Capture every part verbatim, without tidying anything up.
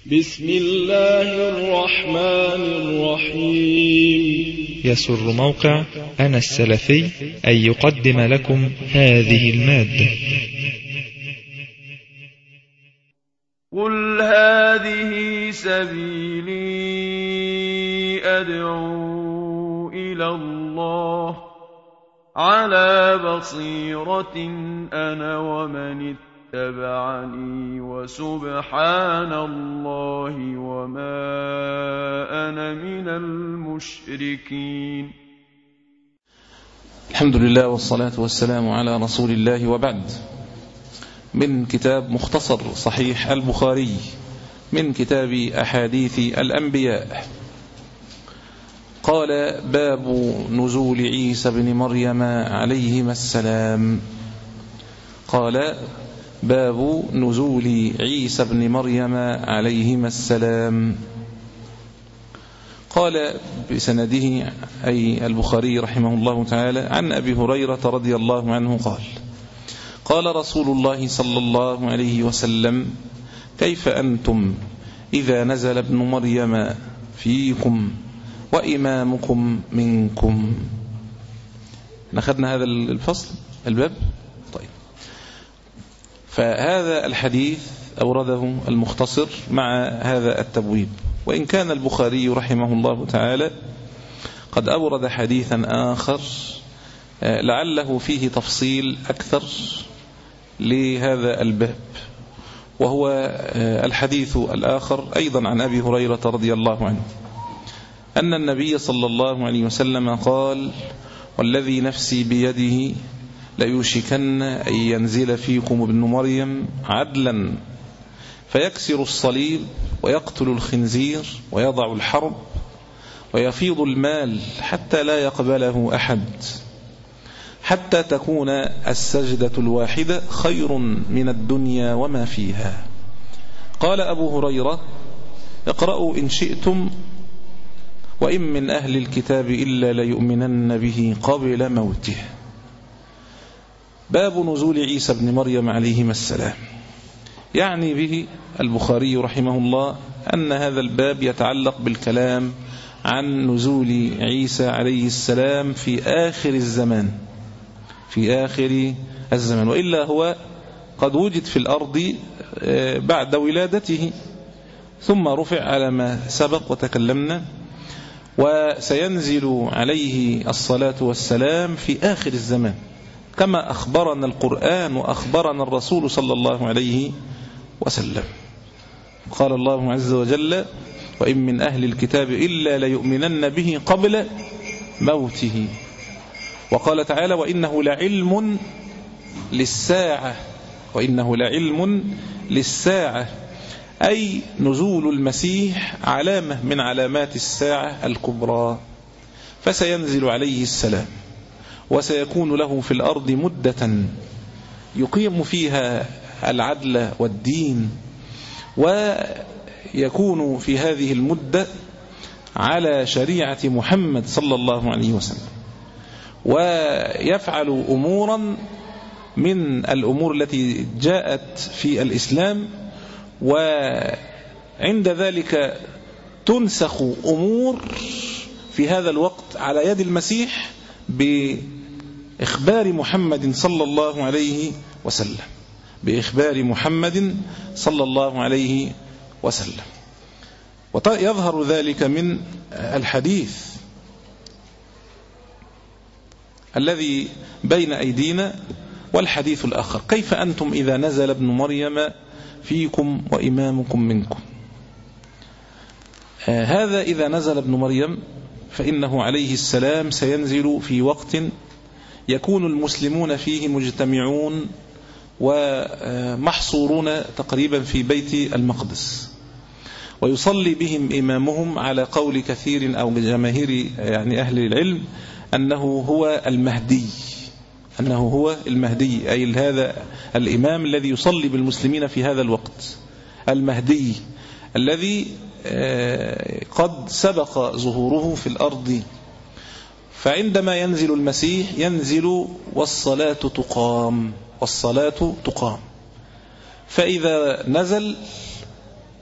بسم الله الرحمن الرحيم. يسر موقع أنا السلفي أن يقدم لكم هذه المادة. قل هذه سبيلي أدعو إلى الله على بصيرة أنا ومن اتبعني وسبحان الله وما أنا من المشركين. الحمد لله والصلاة والسلام على رسول الله، وبعد. من كتاب مختصر صحيح البخاري من كتاب أحاديث الأنبياء. قال: باب نزول عيسى بن مريم عليهما السلام. قال: باب نزول عيسى بن مريم عليهما السلام. قال بسنده أي البخاري رحمه الله تعالى عن أبي هريرة رضي الله عنه قال: قال رسول الله صلى الله عليه وسلم: كيف أنتم إذا نزل ابن مريم فيكم وإمامكم منكم؟ نأخذنا هذا الفصل الباب. طيب، فهذا الحديث أورده المختصر مع هذا التبويب، وإن كان البخاري رحمه الله تعالى قد أورد حديثا آخر لعله فيه تفصيل أكثر لهذا الباب، وهو الحديث الآخر أيضا عن أبي هريرة رضي الله عنه أن النبي صلى الله عليه وسلم قال: والذي نفسي بيده ليوشكن أن ينزل فيكم ابن مريم عدلا فيكسر الصليب ويقتل الخنزير ويضع الحرب ويفيض المال حتى لا يقبله أحد، حتى تكون السجدة الواحدة خير من الدنيا وما فيها. قال أبو هريرة: اقرأوا إن شئتم وإن من أهل الكتاب إلا ليؤمنن به قبل موته. باب نزول عيسى بن مريم عليهما السلام. يعني به البخاري رحمه الله أن هذا الباب يتعلق بالكلام عن نزول عيسى عليه السلام في آخر الزمان، في آخر الزمان، وإلا هو قد وجد في الأرض بعد ولادته ثم رفع على ما سبق وتكلمنا، وسينزل عليه الصلاة والسلام في آخر الزمان كما أخبرنا القرآن وأخبرنا الرسول صلى الله عليه وسلم. قال الله عز وجل: وإن من أهل الكتاب إلا ليؤمنن به قبل موته. وقال تعالى: وإنه لعلم للساعة، وإنه لعلم للساعة، أي نزول المسيح علامة من علامات الساعة الكبرى، فسينزل عليه السلام وسيكون له في الأرض مدة يقيم فيها العدل والدين، ويكون في هذه المدة على شريعة محمد صلى الله عليه وسلم، ويفعل أمورا من الأمور التي جاءت في الإسلام، وعند ذلك تنسخ أمور في هذا الوقت على يد المسيح بإخبار محمد صلى الله عليه وسلم، بإخبار محمد صلى الله عليه وسلم. ويظهر ذلك من الحديث الذي بين أيدينا والحديث الآخر: كيف أنتم إذا نزل ابن مريم فيكم وإمامكم منكم. آه هذا إذا نزل ابن مريم فإنه عليه السلام سينزل في وقت يكون المسلمون فيه مجتمعون ومحصورون تقريبا في بيت المقدس، ويصلي بهم إمامهم على قول كثير أو جماهير يعني أهل العلم أنه هو المهدي، أنه هو المهدي، أي هذا الإمام الذي يصلي بالمسلمين في هذا الوقت، المهدي الذي قد سبق ظهوره في الأرض. فعندما ينزل المسيح ينزل والصلاة تقام، والصلاة تقام. فإذا نزل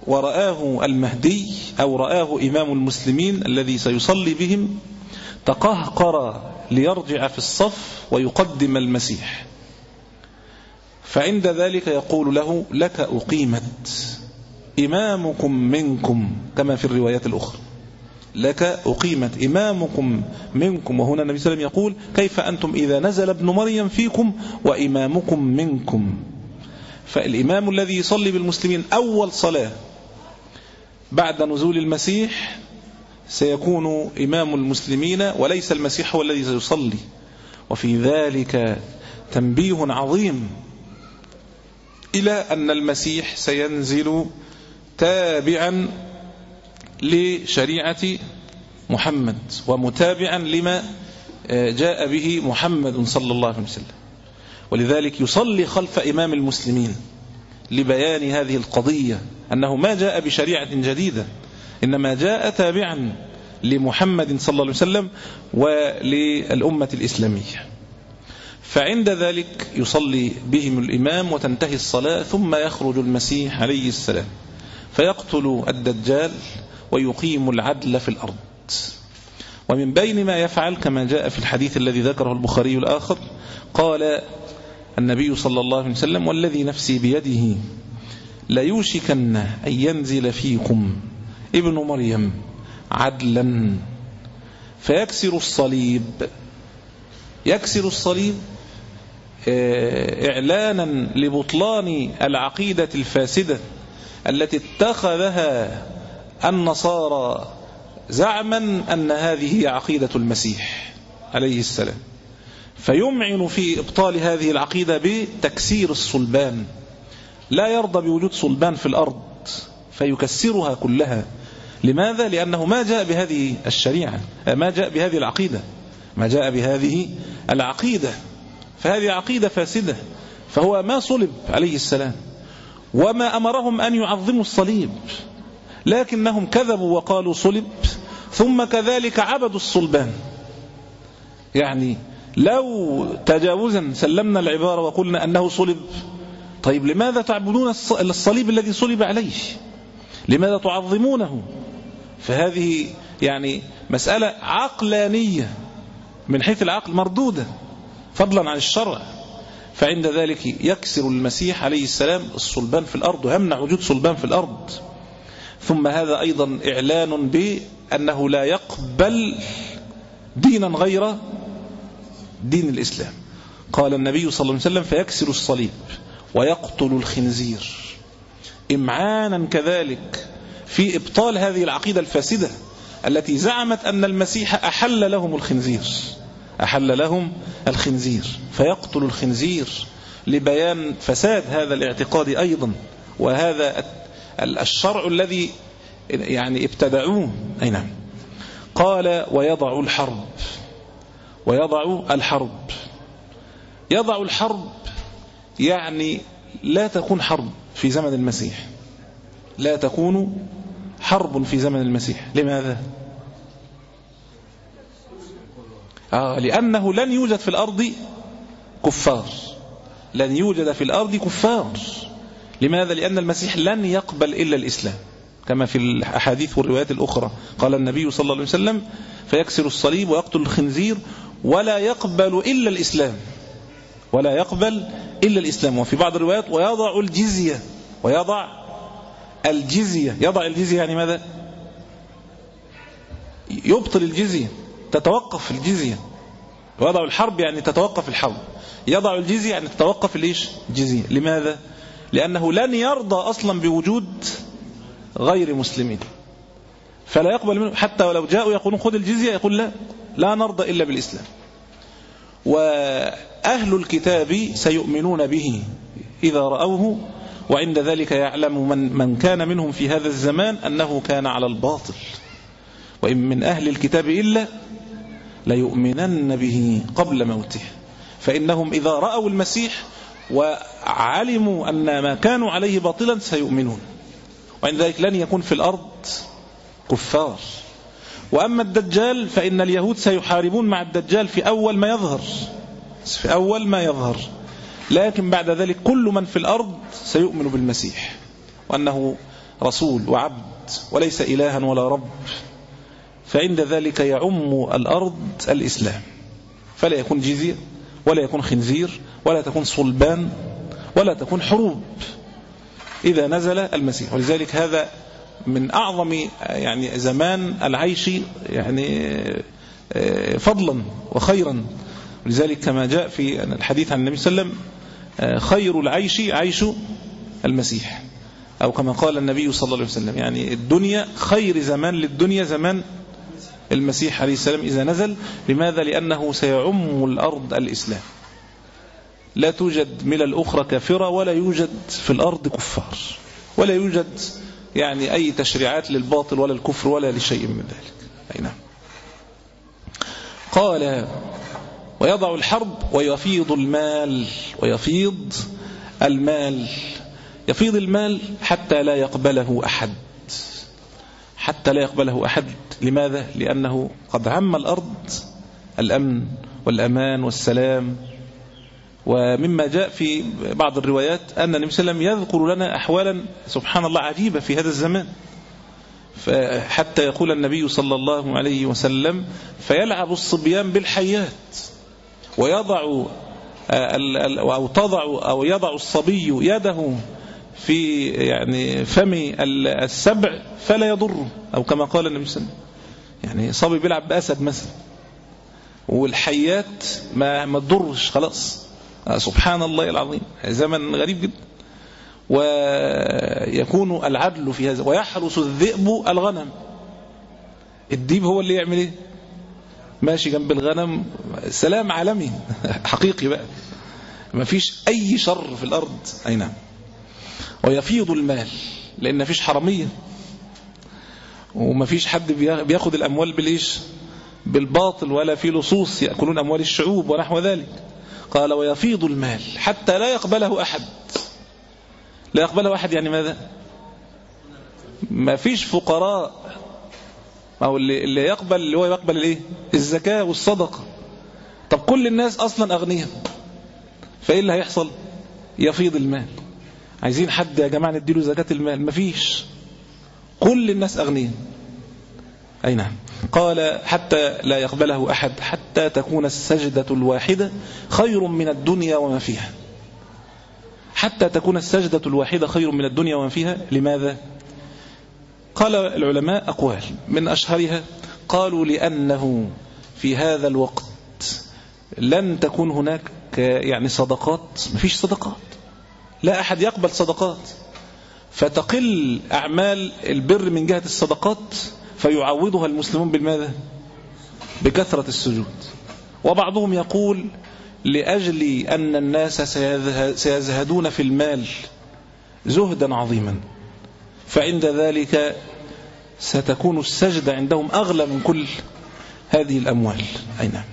ورآه المهدي أو رآه إمام المسلمين الذي سيصلي بهم تقهقر ليرجع في الصف ويقدم المسيح، فعند ذلك يقول له: لك أقيمت إمامكم منكم، كما في الروايات الأخرى، لك أقيمت إمامكم منكم. وهنا النبي صلى الله عليه وسلم يقول: كيف أنتم إذا نزل ابن مريم فيكم وإمامكم منكم؟ فالإمام الذي يصلي بالمسلمين أول صلاة بعد نزول المسيح سيكون إمام المسلمين وليس المسيح هو الذي سيصلي. وفي ذلك تنبيه عظيم إلى أن المسيح سينزل تابعا لشريعة محمد ومتابعا لما جاء به محمد صلى الله عليه وسلم، ولذلك يصلي خلف إمام المسلمين لبيان هذه القضية، أنه ما جاء بشريعة جديدة، إنما جاء تابعا لمحمد صلى الله عليه وسلم وللأمة الإسلامية. فعند ذلك يصلي بهم الإمام وتنتهي الصلاة، ثم يخرج المسيح عليه السلام فيقتل الدجال ويقيم العدل في الأرض. ومن بين ما يفعل كما جاء في الحديث الذي ذكره البخاري الآخر، قال النبي صلى الله عليه وسلم: والذي نفسي بيده ليوشكن أن ينزل فيكم ابن مريم عدلا فيكسر الصليب. يكسر الصليب إعلانا لبطلان العقيدة الفاسدة التي اتخذها النصارى زعما أن هذه هي عقيدة المسيح عليه السلام، فيمعن في إبطال هذه العقيدة بتكسير الصلبان. لا يرضى بوجود صلبان في الأرض فيكسرها كلها. لماذا؟ لأنه ما جاء بهذه الشريعة، ما جاء بهذه العقيدة، ما جاء بهذه العقيدة، فهذه عقيدة فاسدة. فهو ما صلب عليه السلام، وما أمرهم أن يعظموا الصليب، لكنهم كذبوا وقالوا صلب، ثم كذلك عبدوا الصلبان. يعني لو تجاوزا سلمنا العبارة وقلنا أنه صلب، طيب لماذا تعبدون الصليب الذي صلب عليه؟ لماذا تعظمونه؟ فهذه يعني مسألة عقلانية من حيث العقل مردودة فضلا عن الشرع. فعند ذلك يكسر المسيح عليه السلام الصلبان في الأرض ويمنع وجود صلبان في الأرض. ثم هذا أيضا إعلان بأنه لا يقبل دينا غير دين الإسلام. قال النبي صلى الله عليه وسلم: فيكسر الصليب ويقتل الخنزير، إمعانا كذلك في إبطال هذه العقيدة الفاسدة التي زعمت أن المسيح أحل لهم الخنزير، أحل لهم الخنزير، فيقتل الخنزير لبيان فساد هذا الاعتقاد أيضا، وهذا الشرع الذي يعني ابتدعوه. أي نعم. قال: ويضع الحرب، ويضع الحرب. يضع الحرب يعني لا تكون حرب في زمن المسيح، لا تكون حرب في زمن المسيح. لماذا؟ آه لأنه لن يوجد في الأرض كفار، لن يوجد في الأرض كفار. لماذا؟ لأن المسيح لن يقبل إلا الإسلام، كما في الأحاديث والروايات الأخرى. قال النبي صلى الله عليه وسلم: فيكسر الصليب ويقتل الخنزير ولا يقبل إلا الإسلام، ولا يقبل إلا الإسلام. وفي بعض الروايات: ويضع الجزية، ويضع الجزية. يضع الجزية يعني ماذا؟ يبطل الجزية، تتوقف الجزية. ويضع الحرب يعني تتوقف الحرب، يضع الجزية يعني تتوقف الإيش؟ الجزية. لماذا؟ لأنه لن يرضى أصلا بوجود غير مسلمين، فلا يقبل منه. حتى ولو جاءوا يقولون خذ الجزية، يقول لا، لا نرضى إلا بالإسلام. وأهل الكتاب سيؤمنون به إذا رأوه، وعند ذلك يعلم من, من كان منهم في هذا الزمان أنه كان على الباطل. وإن من أهل الكتاب إلا ليؤمنن به قبل موته، فإنهم إذا رأوا المسيح وعلموا أن ما كانوا عليه باطلا سيؤمنون، وعند ذلك لن يكون في الأرض كفار. وأما الدجال فإن اليهود سيحاربون مع الدجال في أول ما يظهر، في أول ما يظهر، لكن بعد ذلك كل من في الأرض سيؤمن بالمسيح، وأنه رسول وعبد وليس إلها ولا رب، فعند ذلك يعم الأرض الإسلام، فلا يكون جزية ولا يكون خنزير ولا تكون صلبان ولا تكون حروب إذا نزل المسيح. ولذلك هذا من أعظم يعني زمان العيش يعني فضلا وخيرا. ولذلك كما جاء في الحديث عن النبي صلى الله عليه وسلم خير العيش عيش المسيح، أو كما قال النبي صلى الله عليه وسلم يعني الدنيا خير زمان للدنيا زمان المسيح عليه السلام إذا نزل. لماذا؟ لأنه سيعم الأرض الإسلام، لا توجد ملل أخرى كافرة ولا يوجد في الأرض كفار ولا يوجد يعني أي تشريعات للباطل ولا الكفر ولا لشيء من ذلك. أي نعم. قال ويضع الحرب ويفيض المال، ويفيض المال يفيض المال حتى لا يقبله أحد، حتى لا يقبله أحد. لماذا؟ لأنه قد عم الأرض الأمن والأمان والسلام. ومما جاء في بعض الروايات أن النبي صلى الله عليه وسلم يذكر لنا أحوالا سبحان الله عجيبة في هذا الزمان، حتى يقول النبي صلى الله عليه وسلم فيلعب الصبيان بالحيات، ويضع أو تضع أو يضع الصبي يده في يعني فم السبع فلا يضره، أو كما قال النبي صلى الله عليه وسلم يعني صبي بيلعب بأسد مثلا والحيات ما ما تضرش خلاص. سبحان الله العظيم، زمن غريب جدا. ويكون العدل في هذا. ويحرس الذئب الغنم، الديب هو اللي يعمل ايه؟ ماشي جنب الغنم، سلام عالمي حقيقي بقى، ما فيش أي شر في الأرض. أي نعم. ويفيض المال، لأن ما فيش حرامية وما فيش حد بياخد الأموال بالإيش؟ بالباطل، ولا في لصوص يأكلون أموال الشعوب ونحو ذلك. قال ويفيض المال حتى لا يقبله أحد. لا يقبله أحد يعني ماذا؟ ما فيش فقراء، أو اللي, اللي يقبل اللي هو يقبل الايه؟ الزكاة والصدقة. طب كل الناس أصلا أغنياء، فإيه اللي هيحصل؟ يفيض المال. عايزين حد يا جماعة نديله زكاة المال، ما فيش، كل الناس أغنياء. أي نعم. قال حتى لا يقبله أحد حتى تكون السجدة الواحدة خير من الدنيا وما فيها. حتى تكون السجدة الواحدة خير من الدنيا وما فيها. لماذا؟ قال العلماء أقوال، من أشهرها قالوا لأنه في هذا الوقت لن تكون هناك يعني صدقات، ما فيش صدقات، لا أحد يقبل صدقات، فتقل أعمال البر من جهة الصدقات، فيعوضها المسلمون بالماذا؟ بكثرة السجود. وبعضهم يقول لأجل أن الناس سيزهدون في المال زهدا عظيما، فعند ذلك ستكون السجدة عندهم أغلى من كل هذه الأموال. أي نعم.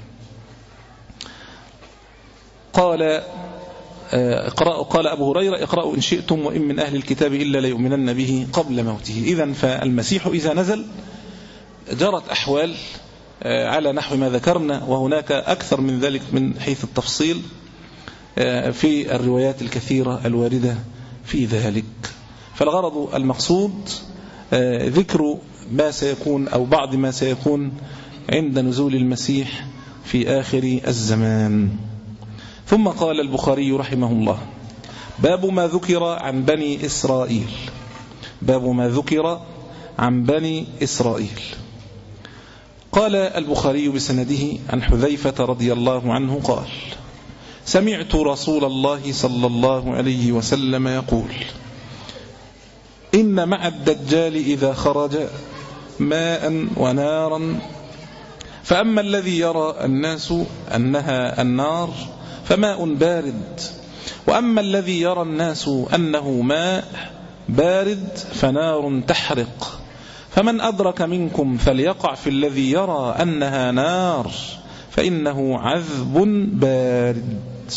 قال اقرأوا قال أبو هريرة اقرأوا إن شئتم وإن من أهل الكتاب إلا ليؤمنن به قبل موته. إذن فالمسيح إذا نزل جرت أحوال على نحو ما ذكرنا، وهناك أكثر من ذلك من حيث التفصيل في الروايات الكثيرة الواردة في ذلك. فالغرض المقصود ذكر ما سيكون أو بعض ما سيكون عند نزول المسيح في آخر الزمان. ثم قال البخاري رحمه الله باب ما ذكر عن بني إسرائيل. باب ما ذكر عن بني إسرائيل. قال البخاري بسنده عن حذيفة رضي الله عنه قال سمعت رسول الله صلى الله عليه وسلم يقول إن مع الدجال إذا خرج ماء ونارا، فأما الذي يرى الناس أنها النار فماء بارد، وأما الذي يرى الناس أنه ماء بارد فنار تحرق، فمن أدرك منكم فليقع في الذي يرى أنها نار فإنه عذب بارد.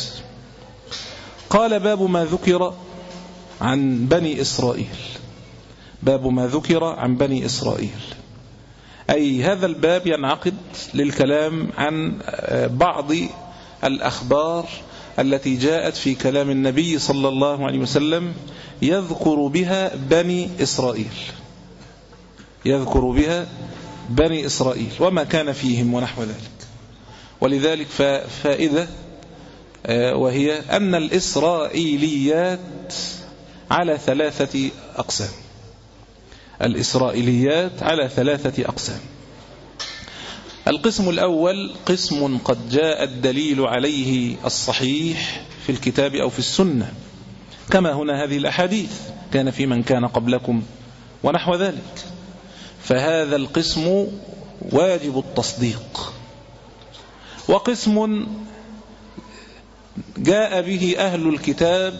قال باب ما ذكر عن بني إسرائيل. باب ما ذكر عن بني إسرائيل، أي هذا الباب ينعقد للكلام عن بعض الأخبار التي جاءت في كلام النبي صلى الله عليه وسلم يذكر بها بني إسرائيل، يذكر بها بني إسرائيل وما كان فيهم ونحو ذلك. ولذلك فائدة وهي أن الإسرائيليات على ثلاثة أقسام. الإسرائيليات على ثلاثة أقسام. القسم الأول قسم قد جاء الدليل عليه الصحيح في الكتاب أو في السنة، كما هنا هذه الأحاديث كان في من كان قبلكم ونحو ذلك، فهذا القسم واجب التصديق. وقسم جاء به أهل الكتاب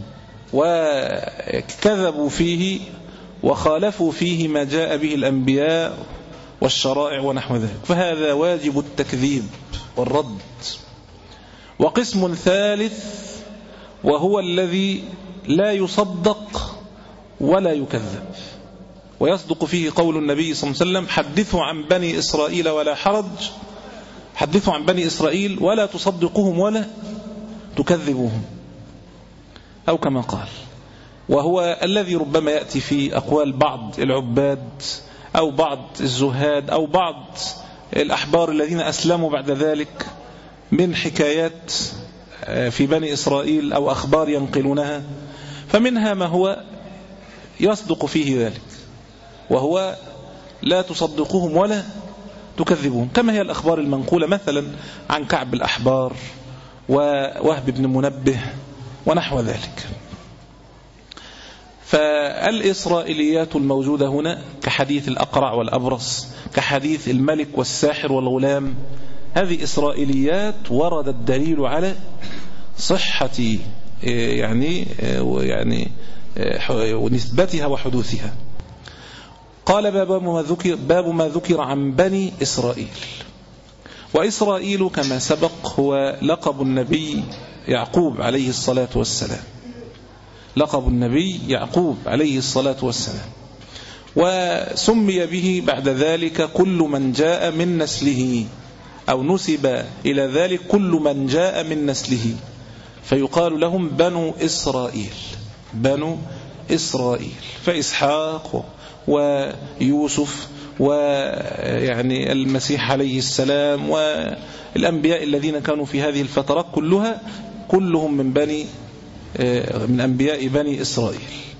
وكذبوا فيه وخالفوا فيه ما جاء به الأنبياء والشرائع ونحو ذلك، فهذا واجب التكذيب والرد. وقسم ثالث وهو الذي لا يصدق ولا يكذب، ويصدق فيه قول النبي صلى الله عليه وسلم: حدثوا عن بني إسرائيل ولا حرج، حدثوا عن بني إسرائيل ولا تصدقوهم ولا تكذبوهم، أو كما قال. وهو الذي ربما يأتي في أقوال بعض العباد أو بعض الزهاد أو بعض الأحبار الذين أسلموا بعد ذلك من حكايات في بني إسرائيل أو أخبار ينقلونها، فمنها ما هو يصدق فيه ذلك، وهو لا تصدقوهم ولا تكذبوهم، كما هي الأخبار المنقولة مثلا عن كعب الأحبار ووهب بن منبه ونحو ذلك. فالإسرائيليات الموجودة هنا كحديث الأقرع والأبرص، كحديث الملك والساحر والغلام، هذه إسرائيليات ورد الدليل على صحة يعني يعني نسبتها وحدوثها. قال باب ما ذكر, باب ما ذكر عن بني إسرائيل. وإسرائيل كما سبق هو لقب النبي يعقوب عليه الصلاة والسلام، لقب النبي يعقوب عليه الصلاة والسلام، وسمي به بعد ذلك كل من جاء من نسله، أو نسب إلى ذلك كل من جاء من نسله، فيقال لهم بنو إسرائيل، بنو إسرائيل. فإسحاق ويوسف ويعني المسيح عليه السلام والأنبياء الذين كانوا في هذه الفترات كلها كلهم من بني من أنبياء بني إسرائيل.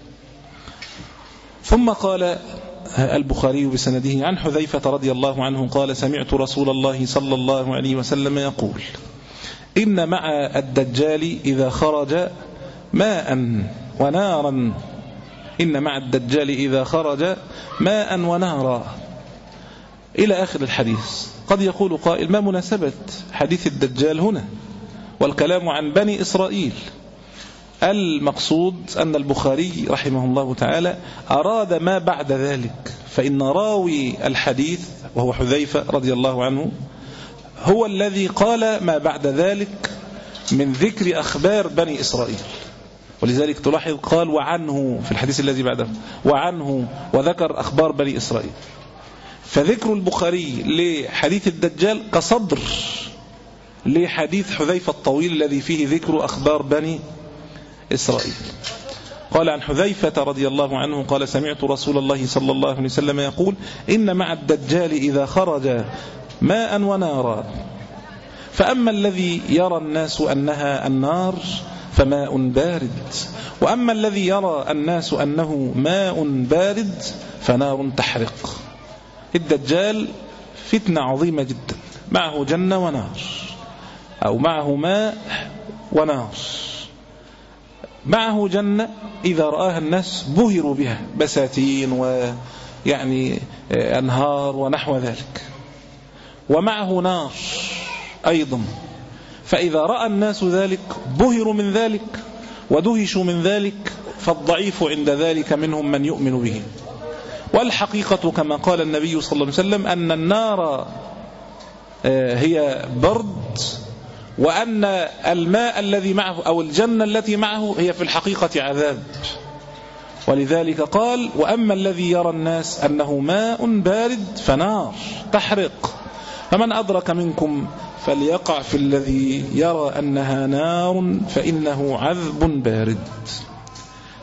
ثم قال البخاري بسنده عن حذيفة رضي الله عنه قال: سمعت رسول الله صلى الله عليه وسلم يقول: إن مع الدجال إذا خرج ماء ونارا، إن مع الدجال إذا خرج ماء ونارا، إلى آخر الحديث. قد يقول قائل: ما مناسبة حديث الدجال هنا والكلام عن بني إسرائيل؟ المقصود أن البخاري رحمه الله تعالى أراد ما بعد ذلك، فإن راوي الحديث وهو حذيفة رضي الله عنه هو الذي قال ما بعد ذلك من ذكر أخبار بني إسرائيل، ولذلك تلاحظ قال وعنه في الحديث الذي بعده، وعنه وذكر أخبار بني إسرائيل. فذكر البخاري لحديث الدجال كصدر لحديث حذيفة الطويل الذي فيه ذكر أخبار بني إسرائيل. قال عن حذيفة رضي الله عنه قال: سمعت رسول الله صلى الله عليه وسلم يقول: إن مع الدجال إذا خرج ماء ونارا، فأما الذي يرى الناس أنها النار فماء بارد، وأما الذي يرى الناس أنه ماء بارد فنار تحرق. الدجال فتنة عظيمة جدا، معه جنة ونار، أو معه ماء ونار. معه جنة إذا رآها الناس بهروا بها، بساتين ويعني أنهار ونحو ذلك، ومعه نار أيضا، فإذا رأى الناس ذلك بهروا من ذلك ودهشوا من ذلك، فالضعيف عند ذلك منهم من يؤمن به. والحقيقة كما قال النبي صلى الله عليه وسلم أن النار هي برد، وأن الماء الذي معه أو الجنة التي معه هي في الحقيقة عذاب. ولذلك قال: وأما الذي يرى الناس أنه ماء بارد فنار تحرق، فمن أدرك منكم فليقع في الذي يرى أنها نار فإنه عذب بارد.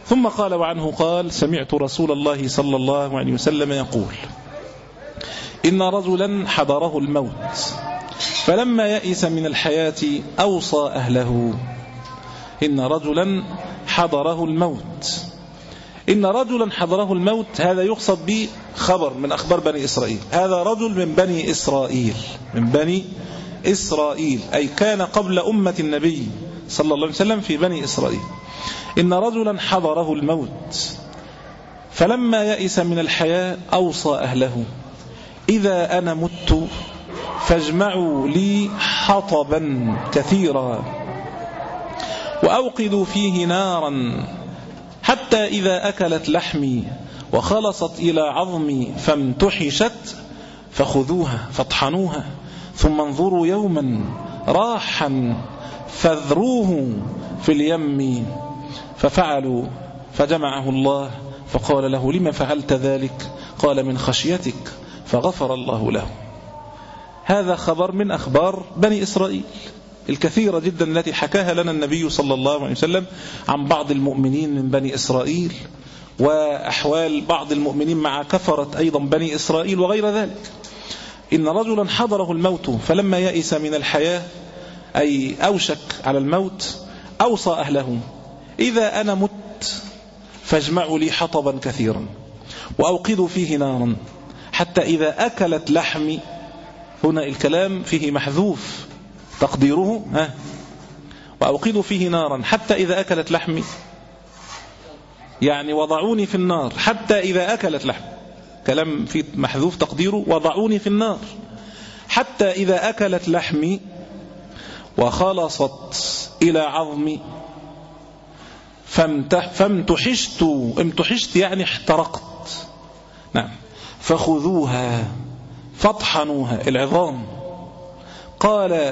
ثم قال وعنه قال سمعت رسول الله صلى الله عليه وسلم يقول إن رجلا حضره الموت فلما يئس من الحياة أوصى أهله. إن رجلا حضره الموت إن رجلا حضره الموت هذا يقصد به خبر من أخبار بني إسرائيل. هذا رجل من بني إسرائيل من بني إسرائيل أي كان قبل أمة النبي صلى الله عليه وسلم في بني إسرائيل. إن رجلا حضره الموت فلما يئس من الحياة أوصى أهله إذا أنا مت فاجمعوا لي حطبا كثيرا وأوقدوا فيه نارا حتى إذا أكلت لحمي وخلصت إلى عظمي فامتحشت فخذوها فاطحنوها ثم انظروا يوما راحا فاذروه في اليم. ففعلوا فجمعه الله فقال له لما فعلت ذلك؟ قال من خشيتك فغفر الله له. هذا خبر من أخبار بني إسرائيل الكثيرة جدا التي حكاها لنا النبي صلى الله عليه وسلم عن بعض المؤمنين من بني إسرائيل وأحوال بعض المؤمنين مع كفرة أيضا بني إسرائيل وغير ذلك. إن رجلا حضره الموت فلما يئس من الحياة أي أوشك على الموت أوصى أهله إذا أنا مت فاجمعوا لي حطبا كثيرا وأوقدوا فيه نارا حتى إذا أكلت لحمي. هنا الكلام فيه محذوف تقديره ها وأوقدوا فيه نارا حتى إذا أكلت لحمي يعني وضعوني في النار حتى إذا أكلت لحمي. كلام فيه محذوف تقديره وضعوني في النار حتى إذا أكلت لحمي وخلصت إلى عظمي فامتحشت امتحشت يعني احترقت. نعم. فخذوها فاطحنوها العظام. قال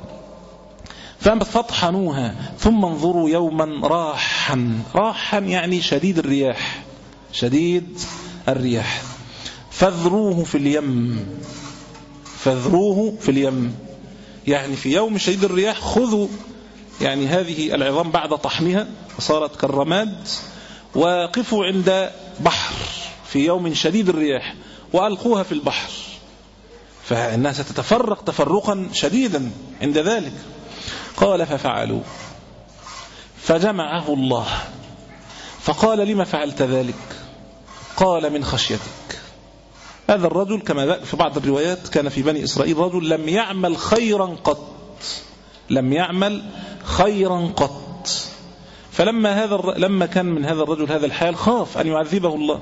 فاطحنوها ثم انظروا يوما راحا راحا يعني شديد الرياح شديد الرياح فاذروه في اليم فاذروه في اليم يعني في يوم شديد الرياح خذوا يعني هذه العظام بعد طحنها صارت كالرماد وقفوا عند بحر في يوم شديد الرياح وألقوها في البحر فالناس تتفرق تفرقا شديدا عند ذلك. قال ففعلوا فجمعه الله فقال لما فعلت ذلك؟ قال من خشيتك. هذا الرجل كما في بعض الروايات كان في بني إسرائيل رجل لم يعمل خيرا قط لم يعمل خيرا قط فلما هذا لما كان من هذا الرجل هذا الحال خاف أن يعذبه الله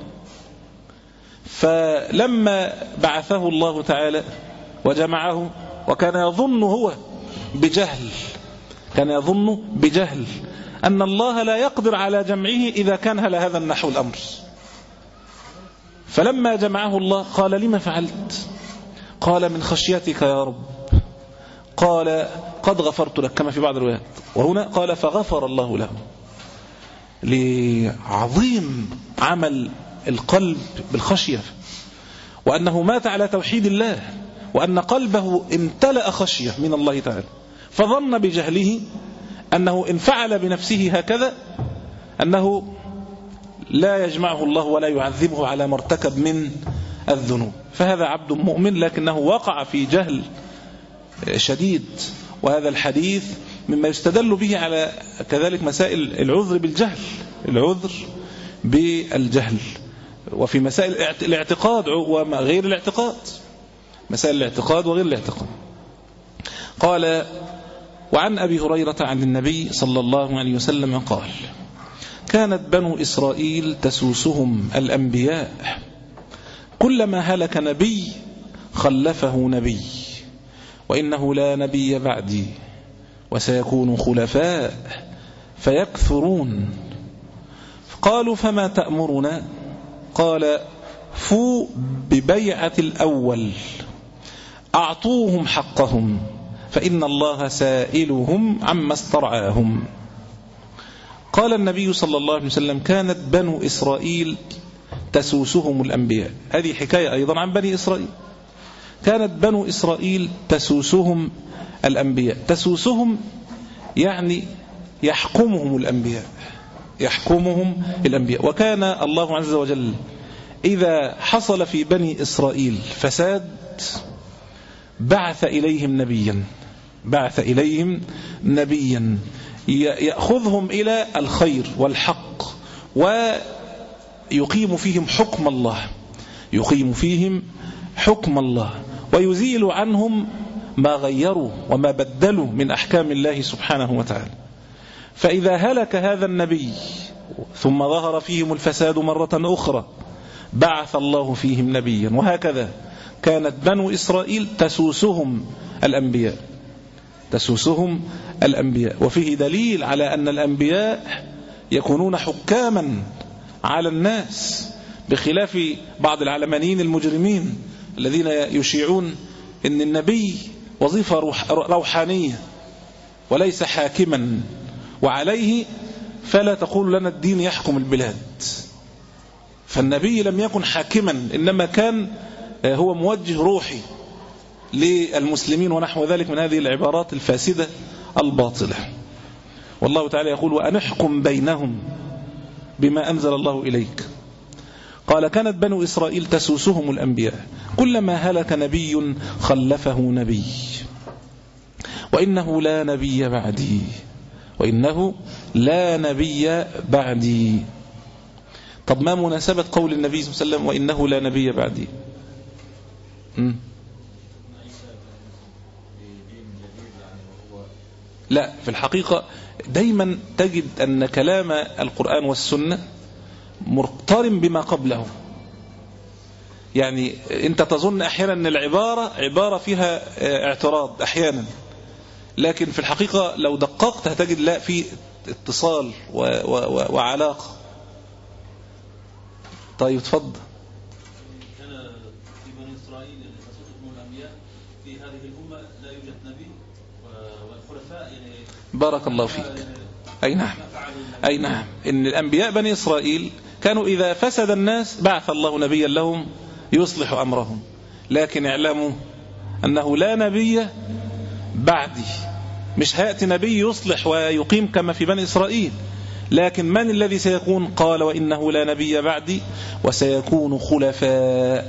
فلما بعثه الله تعالى وجمعه وكان يظن هو بجهل كان يظن بجهل أن الله لا يقدر على جمعه إذا كان على هذا النحو الأمر. فلما جمعه الله قال لما فعلت؟ قال من خشيتك يا رب. قال قد غفرت لك كما في بعض الروايات. وهنا قال فغفر الله له لعظيم عمل القلب بالخشية وأنه مات على توحيد الله وأن قلبه امتلأ خشية من الله تعالى فظن بجهله أنه إن فعل بنفسه هكذا أنه لا يجمعه الله ولا يعذبه على ما ارتكب من الذنوب. فهذا عبد مؤمن لكنه وقع في جهل شديد. وهذا الحديث مما يستدل به على كذلك مسائل العذر بالجهل العذر بالجهل وفي مسائل الاعتقاد وغير الاعتقاد مسائل الاعتقاد وغير الاعتقاد. قال وعن أبي هريرة عن النبي صلى الله عليه وسلم قال كانت بنو إسرائيل تسوسهم الأنبياء كلما هلك نبي خلفه نبي وإنه لا نبي بعدي وسيكون خلفاء فيكثرون. قالوا فما تأمرنا؟ قال فو ببيعة الأول أعطوهم حقهم فإن الله سائلهم عما استرعاهم. قال النبي صلى الله عليه وسلم كانت بنو إسرائيل تسوسهم الأنبياء. هذه حكاية أيضا عن بني إسرائيل. كانت بنو إسرائيل تسوسهم الأنبياء. تسوسهم يعني يحكمهم الأنبياء يحكمهم الأنبياء. وكان الله عز وجل إذا حصل في بني إسرائيل فساد بعث إليهم نبيا بعث إليهم نبيا يأخذهم إلى الخير والحق ويقيم فيهم حكم الله يقيم فيهم حكم الله ويزيل عنهم ما غيروا وما بدلوا من أحكام الله سبحانه وتعالى. فإذا هلك هذا النبي ثم ظهر فيهم الفساد مرة أخرى بعث الله فيهم نبيا. وهكذا كانت بنو إسرائيل تسوسهم الأنبياء تسوسهم الأنبياء. وفيه دليل على أن الأنبياء يكونون حكاما على الناس بخلاف بعض العلمانيين المجرمين الذين يشيعون أن النبي وظيفة روحانية وليس حاكما، وعليه فلا تقول لنا الدين يحكم البلاد. فالنبي لم يكن حاكما، إنما كان هو موجه روحي للمسلمين ونحو ذلك من هذه العبارات الفاسدة الباطلة. والله تعالى يقول وأن احكم بينهم بما أنزل الله إليك. قال كانت بنو إسرائيل تسوسهم الأنبياء كلما هلك نبي خلفه نبي وإنه لا نبي بعدي وإنه لا نبي بعدي. طب ما مناسبة قول النبي صلى الله عليه وسلم وإنه لا نبي بعدي؟ م? لا، في الحقيقة دايما تجد أن كلام القرآن والسنة مقترن بما قبله. يعني أنت تظن أحيانا أن العبارة عبارة فيها اعتراض أحيانا، لكن في الحقيقة لو دققت هتجد لا في اتصال و و و وعلاقة. طيب تفضل. كان في بني إسرائيل اللي تسوسهم الأنبياء في هذه الأمة لا يوجد نبي والخلفاء يعني بارك الله فيك. أي نعم أي نعم إن الأنبياء بني إسرائيل كانوا إذا فسد الناس بعث الله نبيا لهم يصلح أمرهم، لكن اعلموا أنه لا نبي بعدي. مش هيأتي نبي يصلح ويقيم كما في بني إسرائيل، لكن من الذي سيكون؟ قال وإنه لا نبي بعدي وسيكون خلفاء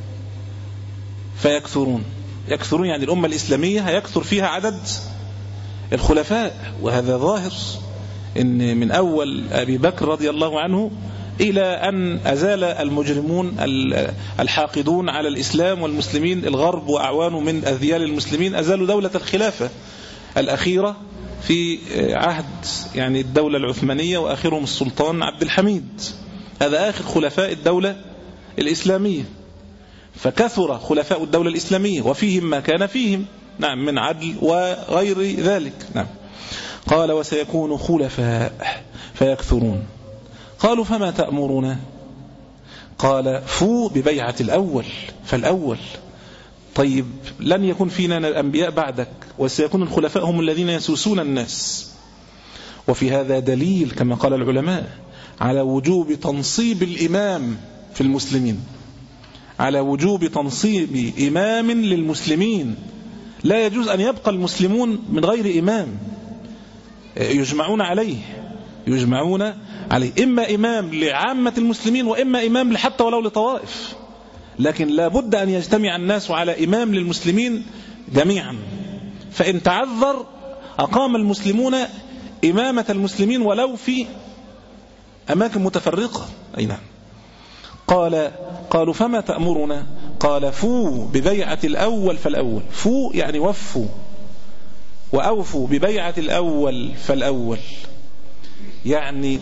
فيكثرون. يكثرون يعني الأمة الإسلامية هيكثر فيها عدد الخلفاء. وهذا ظاهر إن من أول أبي بكر رضي الله عنه إلى أن أزال المجرمون الحاقدون على الإسلام والمسلمين الغرب وأعوانه من أذيال المسلمين أزالوا دولة الخلافة الأخيرة في عهد يعني الدولة العثمانية وآخرهم السلطان عبد الحميد. هذا آخر خلفاء الدولة الإسلامية. فكثر خلفاء الدولة الإسلامية وفيهم ما كان فيهم نعم من عدل وغير ذلك. نعم قال وسيكون خلفاء فيكثرون. قالوا فما تأمرون؟ قال فو ببيعة الأول فالأول. طيب لن يكون فينا الأنبياء بعدك وسيكون الخلفاء هم الذين يسوسون الناس. وفي هذا دليل كما قال العلماء على وجوب تنصيب الإمام في المسلمين، على وجوب تنصيب إمام للمسلمين. لا يجوز أن يبقى المسلمون من غير إمام يجمعون عليه يجمعون عليه إما إمام لعامة المسلمين وإما إمام حتى ولو لطوائف، لكن لا بد أن يجتمع الناس على إمام للمسلمين جميعا. فإن تعذر أقام المسلمون إمامة المسلمين ولو في أماكن متفرقة. أي نعم. قال قالوا فما تأمرنا؟ قال فو ببيعة الأول فالأول. فو يعني وفوا وأوفوا ببيعة الأول فالأول، يعني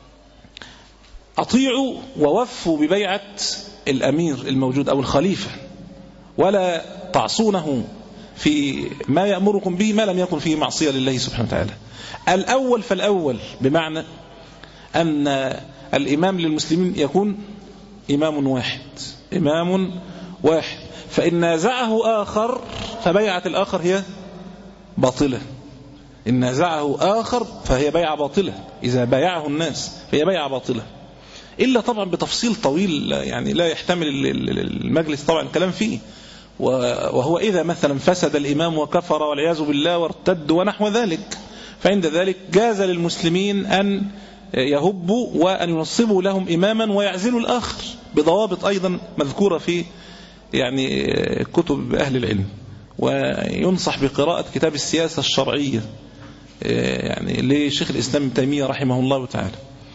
أطيعوا ووفوا ببيعة الأمير الموجود أو الخليفة، ولا تعصونه في ما يأمركم به ما لم يكن فيه معصية لله سبحانه وتعالى. الأول فالأول بمعنى أن الإمام للمسلمين يكون إمام واحد إمام واحد فإن نازعه آخر فبيعة الآخر هي باطلة. إن نازعه آخر فهي بيعة باطلة. إذا بايعه الناس فهي بيعة باطلة، إلا طبعا بتفصيل طويل يعني لا يحتمل المجلس طبعا الكلام فيه. وهو إذا مثلا فسد الإمام وكفر والعياذ بالله وارتد ونحو ذلك، فعند ذلك جاز للمسلمين أن يهبوا وأن ينصبوا لهم إماما ويعزلوا الآخر بضوابط أيضا مذكورة في يعني كتب أهل العلم. وينصح بقراءة كتاب السياسة الشرعية يعني لشيخ الإسلام ابن تيمية رحمه الله تعالى.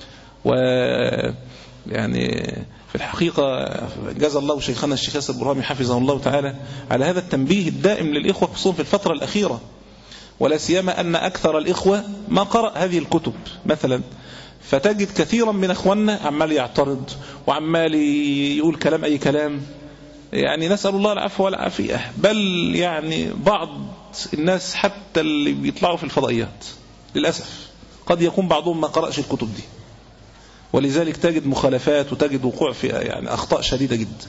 ويعني في الحقيقة جزا الله شيخنا الشيخ ياسر برهامي حفظه الله تعالى على هذا التنبيه الدائم للإخوة خصوصا في الفترة الأخيرة، ولا سيما أن أكثر الإخوة ما قرأ هذه الكتب مثلا، فتجد كثيرا من أخواننا عمال يعترض وعمال يقول كلام أي كلام، يعني نسأل الله العفو والعافية. بل يعني بعض الناس حتى اللي بيطلعوا في الفضائيات للأسف قد يكون بعضهم ما قرأش الكتب دي، ولذلك تجد مخالفات وتجد وقوع في يعني أخطاء شديدة جدا.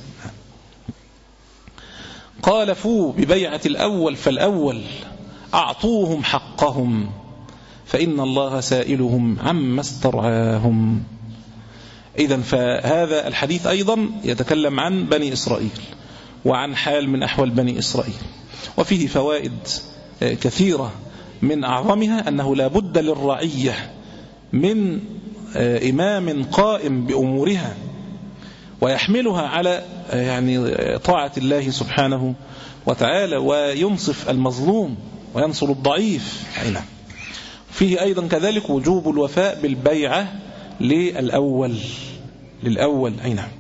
قالفوا ببيعة الأول فالأول أعطوهم حقهم فإن الله سائلهم عما استرعاهم. إذن فهذا الحديث أيضا يتكلم عن بني إسرائيل وعن حال من أحوال بني إسرائيل، وفيه فوائد كثيرة من أعظمها أنه لا بد للرعية من إمام قائم بأمورها ويحملها على يعني طاعة الله سبحانه وتعالى وينصف المظلوم وينصر الضعيف. نعم. فيه أيضا كذلك وجوب الوفاء بالبيعة للأول للأول أي نعم.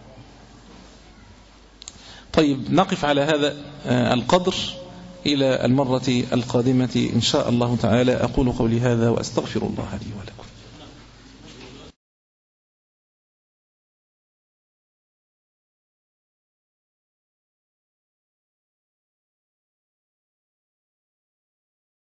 طيب نقف على هذا القدر إلى المرة القادمة إن شاء الله تعالى. أقول قولي هذا وأستغفر الله لي ولكم.